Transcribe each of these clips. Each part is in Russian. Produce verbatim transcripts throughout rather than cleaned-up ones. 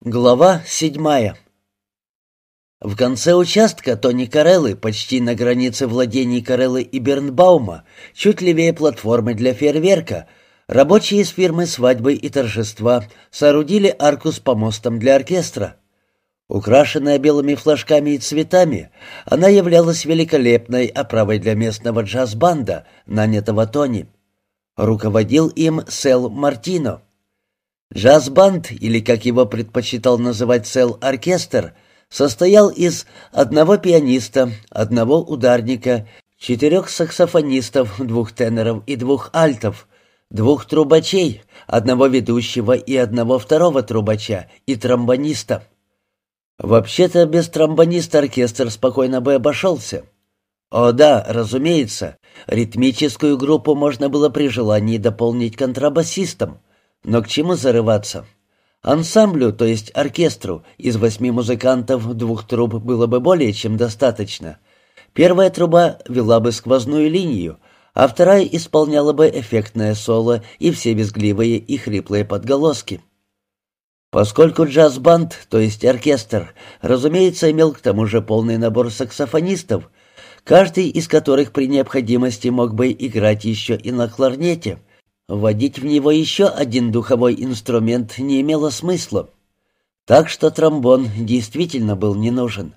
Глава седьмая. В конце участка Тони Кареллы, почти на границе владений Кареллы и Бернбаума, чуть левее платформы для фейерверка, рабочие из фирмы «Свадьбы и торжества» соорудили арку с помостом для оркестра. Украшенная белыми флажками и цветами, она являлась великолепной оправой для местного джаз-банда, нанятого Тони. Руководил им Сэл Мартино. Джаз-банд, или, как его предпочитал называть Сэл, оркестр, состоял из одного пианиста, одного ударника, четырех саксофонистов, двух теноров и двух альтов, двух трубачей, одного ведущего и одного второго трубача и тромбониста. Вообще-то без тромбониста оркестр спокойно бы обошелся. О да, разумеется, ритмическую группу можно было при желании дополнить контрабасистом. Но к чему зарываться? Ансамблю, то есть оркестру, из восьми музыкантов двух труб было бы более чем достаточно. Первая труба вела бы сквозную линию, а вторая исполняла бы эффектное соло и все визгливые и хриплые подголоски. Поскольку джаз-банд, то есть оркестр, разумеется, имел к тому же полный набор саксофонистов, каждый из которых при необходимости мог бы играть еще и на кларнете, вводить в него еще один духовой инструмент не имело смысла. Так что тромбон действительно был не нужен.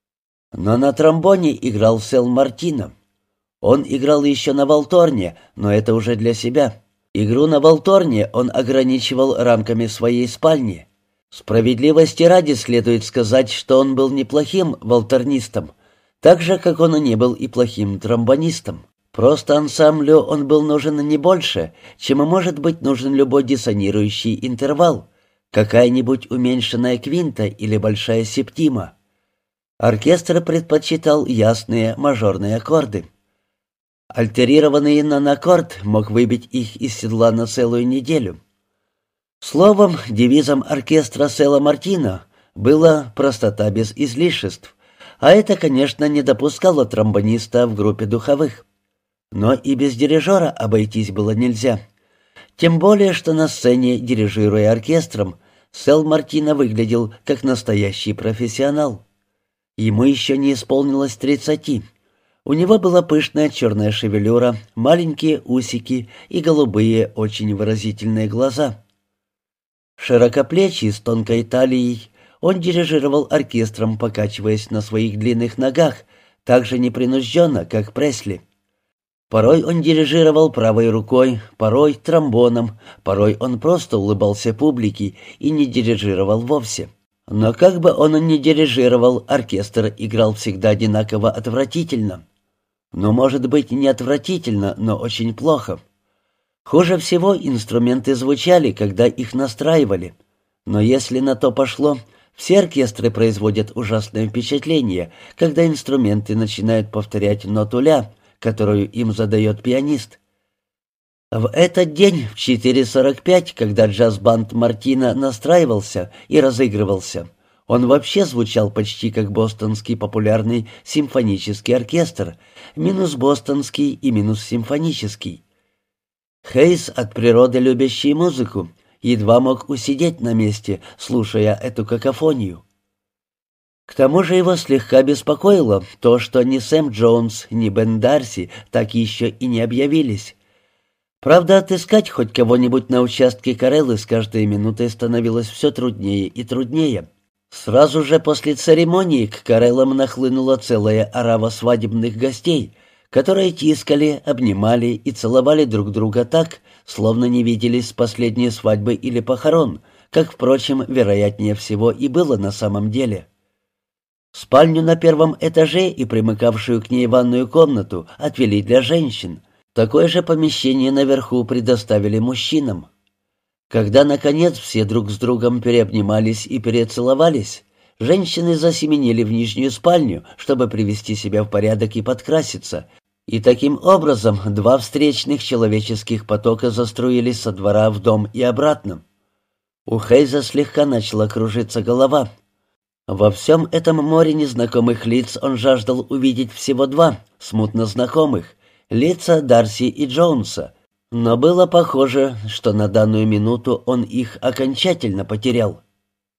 Но на тромбоне играл Сэл Мартино. Он играл еще на валторне, но это уже для себя. Игру на валторне он ограничивал рамками своей спальни. Справедливости ради следует сказать, что он был неплохим валторнистом, так же, как он и не был и плохим тромбонистом. Просто ансамблю он был нужен не больше, чем и может быть нужен любой диссонирующий интервал, какая-нибудь уменьшенная квинта или большая септима. Оркестр предпочитал ясные мажорные аккорды. Альтерированный нонаккорд мог выбить их из седла на целую неделю. Словом, девизом оркестра Сэла Мартино была простота без излишеств, а это, конечно, не допускало тромбониста в группе духовых. Но и без дирижера обойтись было нельзя. Тем более, что на сцене, дирижируя оркестром, Сэл Мартино выглядел как настоящий профессионал. Ему еще не исполнилось тридцати. У него была пышная черная шевелюра, маленькие усики и голубые, очень выразительные глаза. Широкоплечий, с тонкой талией, он дирижировал оркестром, покачиваясь на своих длинных ногах, так же непринужденно, как Пресли. Порой он дирижировал правой рукой, порой тромбоном, порой он просто улыбался публике и не дирижировал вовсе. Но как бы он ни дирижировал, оркестр играл всегда одинаково отвратительно. Ну, может быть, не отвратительно, но очень плохо. Хуже всего инструменты звучали, когда их настраивали. Но если на то пошло, все оркестры производят ужасное впечатление, когда инструменты начинают повторять ноту ля, которую им задает пианист. В этот день в четыре сорок пять, когда джаз-банд Мартино настраивался и разыгрывался, он вообще звучал почти как бостонский популярный симфонический оркестр, минус бостонский и минус симфонический. Хейс, от природы любящий музыку, едва мог усидеть на месте, слушая эту какофонию. К тому же его слегка беспокоило то, что ни Сэм Джонс, ни Бен Дарси так еще и не объявились. Правда, отыскать хоть кого-нибудь на участке Кареллы с каждой минутой становилось все труднее и труднее. Сразу же после церемонии к Кареллам нахлынула целая орава свадебных гостей, которые тискали, обнимали и целовали друг друга так, словно не виделись с последней свадьбы или похорон, как, впрочем, вероятнее всего и было на самом деле. Спальню на первом этаже и примыкавшую к ней ванную комнату отвели для женщин. Такое же помещение наверху предоставили мужчинам. Когда, наконец, все друг с другом переобнимались и перецеловались, женщины засеменили в нижнюю спальню, чтобы привести себя в порядок и подкраситься, и таким образом два встречных человеческих потока заструились со двора в дом и обратно. У Хейза слегка начала кружиться голова. Во всем этом море незнакомых лиц он жаждал увидеть всего два, смутно знакомых, лица Дарси и Джонса, но было похоже, что на данную минуту он их окончательно потерял.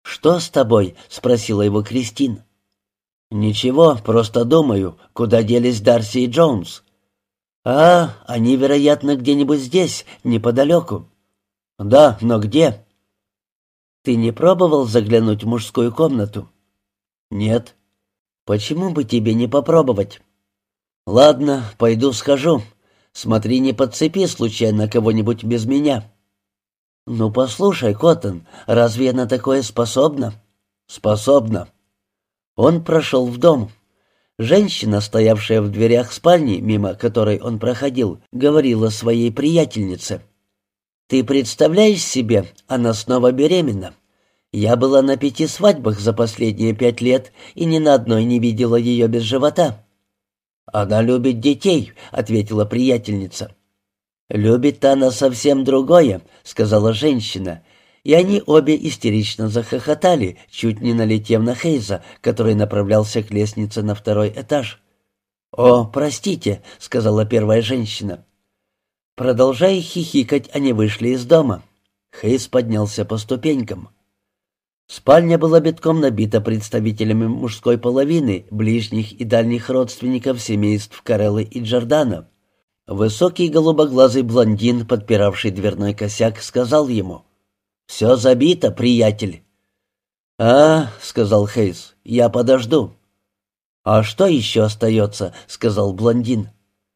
«Что с тобой?» — спросила его Кристин. «Ничего, просто думаю, куда делись Дарси и Джонс». «А, они, вероятно, где-нибудь здесь, неподалеку». «Да, но где?» «Ты не пробовал заглянуть в мужскую комнату?» «Нет». «Почему бы тебе не попробовать?» «Ладно, пойду схожу. Смотри, не подцепи случайно кого-нибудь без меня». «Ну, послушай, Коттон, разве я на такое способна?» «Способна». Он прошел в дом. Женщина, стоявшая в дверях спальни, мимо которой он проходил, говорила своей приятельнице: «Ты представляешь себе, она снова беременна. Я была на пяти свадьбах за последние пять лет и ни на одной не видела ее без живота». «Она любит детей», — ответила приятельница. «Любит она совсем другое», — сказала женщина, и они обе истерично захохотали, чуть не налетев на Хейза, который направлялся к лестнице на второй этаж. «О, простите», — сказала первая женщина. Продолжая хихикать, они вышли из дома. Хейз поднялся по ступенькам. Спальня была битком набита представителями мужской половины, ближних и дальних родственников семейств Кареллы и Джордано. Высокий голубоглазый блондин, подпиравший дверной косяк, сказал ему: «Все забито, приятель». «А, — сказал Хейз, — я подожду». «А что еще остается?» — сказал блондин.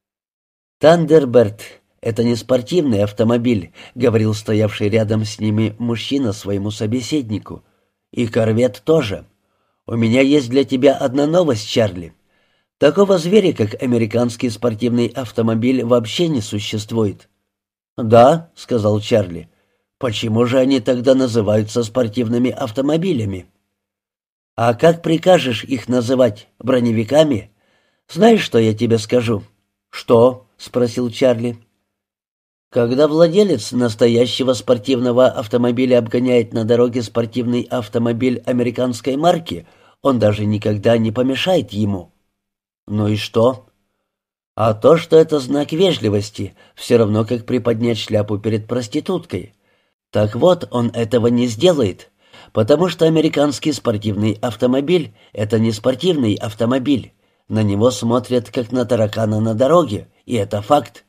«Тандерберт — это не спортивный автомобиль», — говорил стоявший рядом с ними мужчина своему собеседнику. «И корвет тоже. У меня есть для тебя одна новость, Чарли. Такого зверя, как американский спортивный автомобиль, вообще не существует». «Да», — сказал Чарли. «Почему же они тогда называются спортивными автомобилями?» «А как прикажешь их называть? Броневиками? Знаешь, что я тебе скажу?» «Что?» — спросил Чарли. «Когда владелец настоящего спортивного автомобиля обгоняет на дороге спортивный автомобиль американской марки, он даже никогда не помешает ему». «Ну и что?» «А то, что это знак вежливости, все равно как приподнять шляпу перед проституткой. Так вот, он этого не сделает, потому что американский спортивный автомобиль — это не спортивный автомобиль. На него смотрят как на таракана на дороге, и это факт».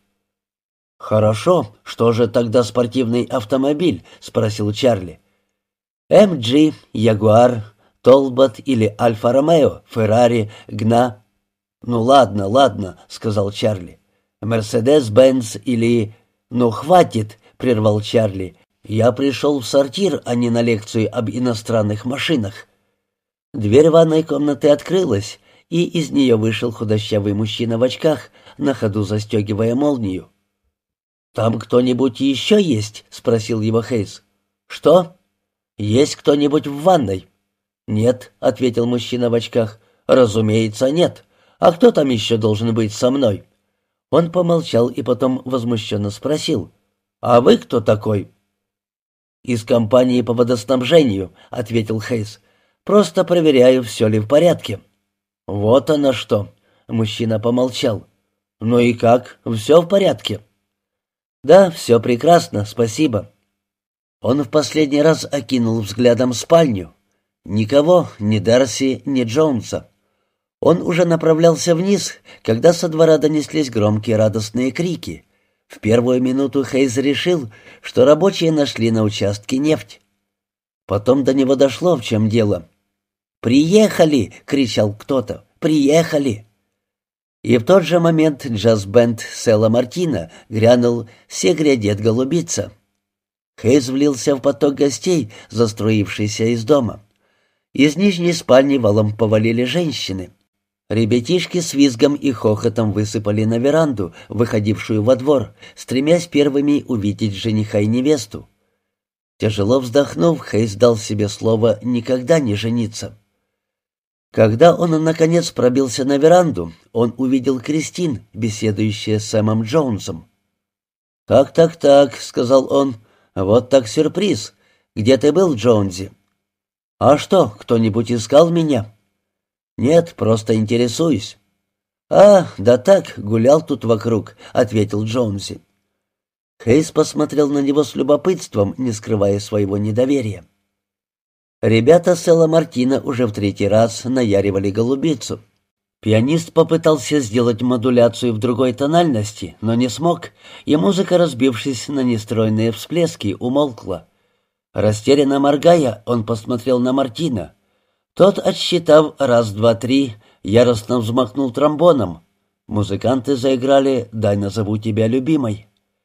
«Хорошо, что же тогда спортивный автомобиль?» — спросил Чарли. «эм джи, Ягуар, Толбот или Альфа-Ромео, Феррари, Гна». «Ну ладно, ладно», — сказал Чарли. «Мерседес-Бенц или...» «Ну хватит», — прервал Чарли. «Я пришел в сортир, а не на лекцию об иностранных машинах». Дверь ванной комнаты открылась, и из нее вышел худощавый мужчина в очках, на ходу застегивая молнию. «Там кто-нибудь еще есть?» — спросил его Хейз. «Что? Есть кто-нибудь в ванной?» «Нет», — ответил мужчина в очках. «Разумеется, нет. А кто там еще должен быть со мной?» Он помолчал и потом возмущенно спросил: «А вы кто такой?» «Из компании по водоснабжению», — ответил Хейз. «Просто проверяю, все ли в порядке». «Вот оно что!» — мужчина помолчал. «Ну и как? Все в порядке?» «Да, все прекрасно, спасибо». Он в последний раз окинул взглядом спальню. Никого, ни Дарси, ни Джонса. Он уже направлялся вниз, когда со двора донеслись громкие радостные крики. В первую минуту Хейз решил, что рабочие нашли на участке нефть. Потом до него дошло, в чем дело. «Приехали!» — кричал кто-то. «Приехали!» И в тот же момент джаз-бенд Села Мартина грянул «Се грядет голубица». Хейз влился в поток гостей, заструившийся из дома. Из нижней спальни валом повалили женщины. Ребятишки с визгом и хохотом высыпали на веранду, выходившую во двор, стремясь первыми увидеть жениха и невесту. Тяжело вздохнув, Хейз дал себе слово никогда не жениться. Когда он, наконец, пробился на веранду, он увидел Кристин, беседующую с Сэмом Джонсом. «Так-так-так», — сказал он, — «вот так сюрприз. Где ты был, Джонси?» «А что, кто-нибудь искал меня?» «Нет, просто интересуюсь». «А, да так, гулял тут вокруг», — ответил Джонси. Хейз посмотрел на него с любопытством, не скрывая своего недоверия. Ребята с Элла Мартина уже в третий раз наяривали голубицу. Пианист попытался сделать модуляцию в другой тональности, но не смог, и музыка, разбившись на нестройные всплески, умолкла. Растерянно моргая, он посмотрел на Мартина. Тот, отсчитав раз, два, три, яростно взмахнул тромбоном. Музыканты заиграли «Дай назову тебя любимой».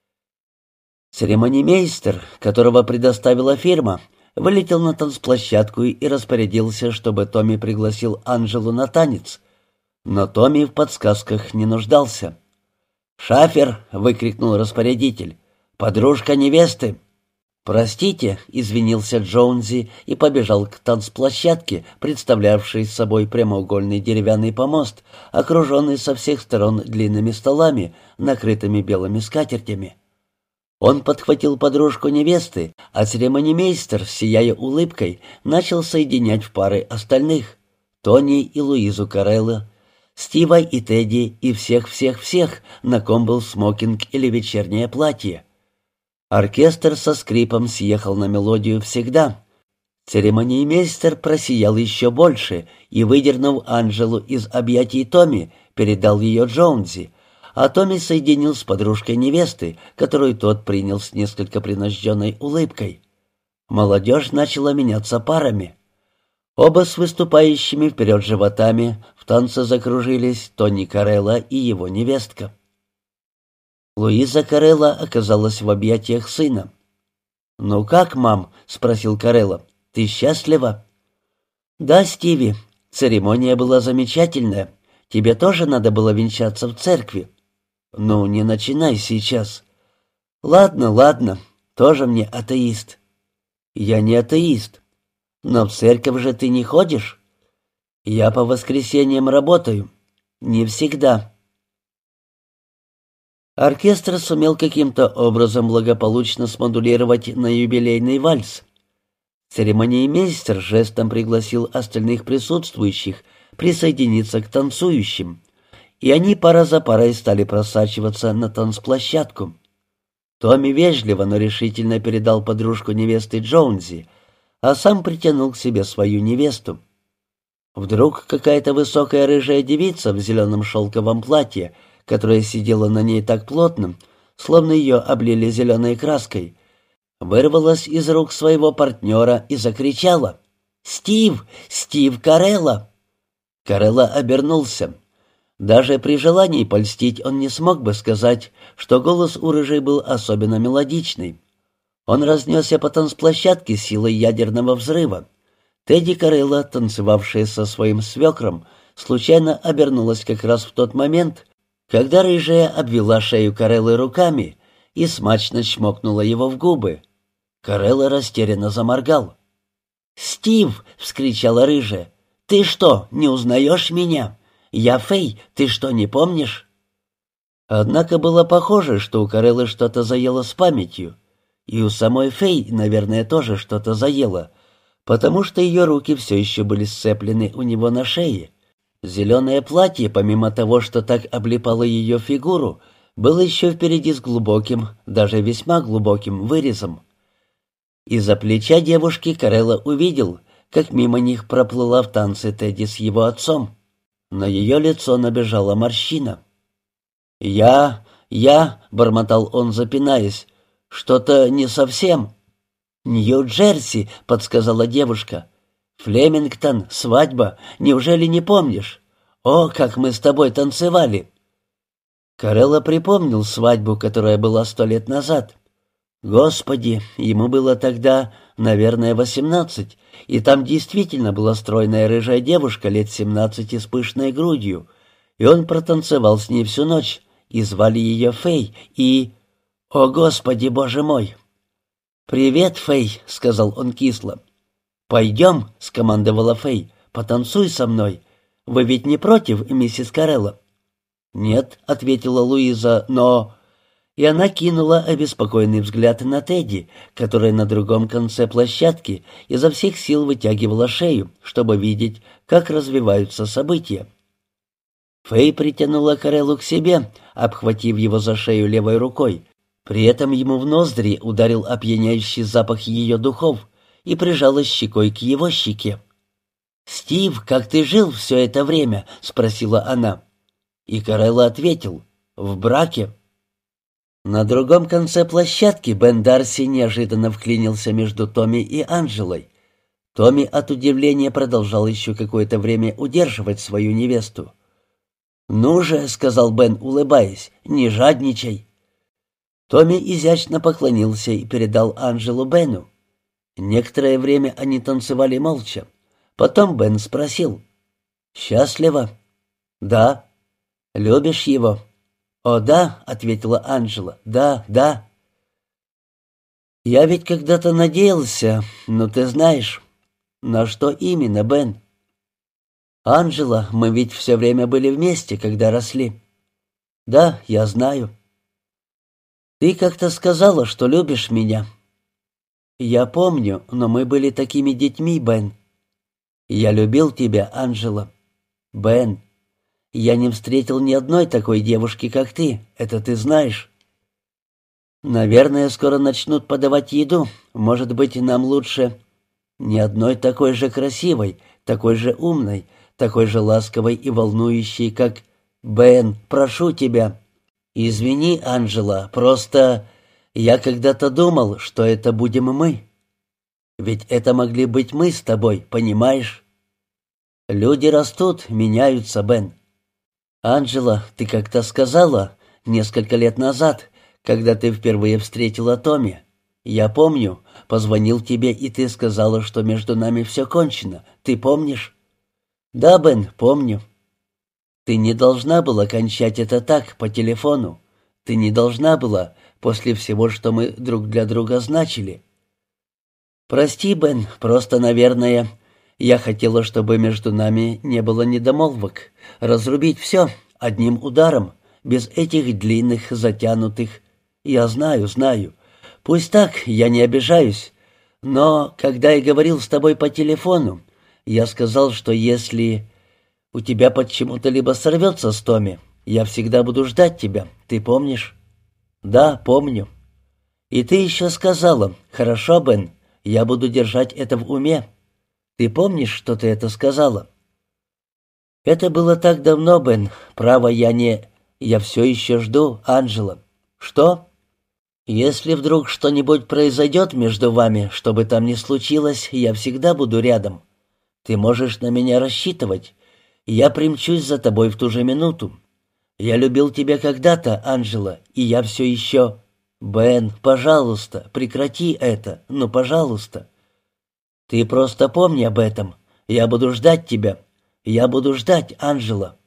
Церемонимейстер, которого предоставила фирма, вылетел на танцплощадку и распорядился, чтобы Томми пригласил Анжелу на танец. Но Томми в подсказках не нуждался. «Шафер!» — выкрикнул распорядитель. «Подружка невесты!» «Простите», — извинился Джонзи и побежал к танцплощадке, представлявшей собой прямоугольный деревянный помост, окруженный со всех сторон длинными столами, накрытыми белыми скатертями. Он подхватил подружку невесты, а церемонимейстер, сияя улыбкой, начал соединять в пары остальных — Тони и Луизу Карелло, Стива и Тедди и всех-всех-всех, на ком был смокинг или вечернее платье. Оркестр со скрипом съехал на мелодию «Всегда». Церемониймейстер просиял еще больше и, выдернув Анжелу из объятий Томми, передал ее Джонзи, а Томми соединил с подружкой невесты, которую тот принял с несколько принужденной улыбкой. Молодежь начала меняться парами. Оба с выступающими вперед животами в танце закружились Тони Карелло и его невестка. Луиза Карелло оказалась в объятиях сына. «Ну как, мам?» — спросил Карелло. «Ты счастлива?» «Да, Стиви, церемония была замечательная. Тебе тоже надо было венчаться в церкви». «Ну, не начинай сейчас». «Ладно, ладно, тоже мне атеист». «Я не атеист». «Но в церковь же ты не ходишь?» «Я по воскресеньям работаю». «Не всегда». Оркестр сумел каким-то образом благополучно смодулировать на юбилейный вальс. Церемониймейстер жестом пригласил остальных присутствующих присоединиться к танцующим, и они пара за парой стали просачиваться на танцплощадку. Томми вежливо, но решительно передал подружку невесты Джонзи, а сам притянул к себе свою невесту. Вдруг какая-то высокая рыжая девица в зеленом шелковом платье, которая сидела на ней так плотно, словно ее облили зеленой краской, вырвалась из рук своего партнера и закричала: «Стив! Стив Карелло!» Карелло обернулся. Даже при желании польстить он не смог бы сказать, что голос у рыжей был особенно мелодичный. Он разнесся по танцплощадке силой ядерного взрыва. Тедди Карелло, танцевавшая со своим свекром, случайно обернулась как раз в тот момент, когда рыжая обвела шею Кареллы руками и смачно чмокнула его в губы. Карелло растерянно заморгал. «Стив!» — вскричала рыжая. «Ты что, не узнаешь меня? Я Фэй, ты что, не помнишь?» Однако было похоже, что у Кареллы что-то заело с памятью. И у самой Фэй, наверное, тоже что-то заело, потому что ее руки все еще были сцеплены у него на шее. Зеленое платье, помимо того, что так облипало ее фигуру, было еще впереди с глубоким, даже весьма глубоким вырезом. Из-за плеча девушки Карелло увидел, как мимо них проплыла в танце Тедди с его отцом. На ее лицо набежала морщина. «Я... я...» — бормотал он, запинаясь. «Что-то не совсем». «Нью-Джерси», — подсказала девушка. «Флемингтон, свадьба, неужели не помнишь? О, как мы с тобой танцевали!» Карелло припомнил свадьбу, которая была сто лет назад. Господи, ему было тогда, наверное, восемнадцать, и там действительно была стройная рыжая девушка лет семнадцати с пышной грудью, и он протанцевал с ней всю ночь, и звали ее Фэй, и... О, Господи, Боже мой! «Привет, Фэй», — сказал он кисло. «Пойдем», — скомандовала Фэй, — «потанцуй со мной. Вы ведь не против, миссис Карелло?» «Нет», — ответила Луиза, — «но...» И она кинула обеспокоенный взгляд на Тедди, которая на другом конце площадки изо всех сил вытягивала шею, чтобы видеть, как развиваются события. Фэй притянула Кареллу к себе, обхватив его за шею левой рукой. При этом ему в ноздри ударил опьяняющий запах ее духов, и прижалась щекой к его щеке. «Стив, как ты жил все это время?» — спросила она. И Карелла ответил: «В браке». На другом конце площадки Бен Дарси неожиданно вклинился между Томми и Анджелой. Томми от удивления продолжал еще какое-то время удерживать свою невесту. «Ну же», — сказал Бен, улыбаясь, — «не жадничай». Томми изящно поклонился и передал Анджелу Бену. Некоторое время они танцевали молча. Потом Бен спросил: «Счастлива?» «Да». «Любишь его?» «О, да», — ответила Анджела, — «да, да». «Я ведь когда-то надеялся, но ты знаешь». «На что именно, Бен?» «Анджела, мы ведь все время были вместе, когда росли». «Да, я знаю». «Ты как-то сказала, что любишь меня». «Я помню, но мы были такими детьми, Бен». «Я любил тебя, Анджела». «Бен, я не встретил ни одной такой девушки, как ты, это ты знаешь». «Наверное, скоро начнут подавать еду. Может быть, нам лучше...» «Ни одной такой же красивой, такой же умной, такой же ласковой и волнующей, как... Бен, прошу тебя». «Извини, Анджела, просто я когда-то думал, что это будем мы. Ведь это могли быть мы с тобой, понимаешь? Люди растут, меняются, Бен. Анджела, ты как-то сказала несколько лет назад, когда ты впервые встретила Томми. Я помню, позвонил тебе, и ты сказала, что между нами все кончено. Ты помнишь?» «Да, Бен, помню». «Ты не должна была кончать это так, по телефону. Ты не должна была, после всего, что мы друг для друга значили». «Прости, Бен, просто, наверное, я хотела, чтобы между нами не было недомолвок. Разрубить все одним ударом, без этих длинных, затянутых. Я знаю, знаю. Пусть так, я не обижаюсь. Но, когда я говорил с тобой по телефону, я сказал, что если у тебя почему-то либо сорвется с Томми, я всегда буду ждать тебя. Ты помнишь?» «Да, помню». «И ты еще сказала: хорошо, Бен, я буду держать это в уме. Ты помнишь, что ты это сказала?» «Это было так давно, Бен. Право, я не... Я все еще жду, Анджела». «Что?» «Если вдруг что-нибудь произойдет между вами, что бы там ни случилось, я всегда буду рядом. Ты можешь на меня рассчитывать. Я примчусь за тобой в ту же минуту. Я любил тебя когда-то, Анджела, и я все еще... Бен, пожалуйста, прекрати это, ну, пожалуйста. Ты просто помни об этом. Я буду ждать тебя. Я буду ждать, Анджела».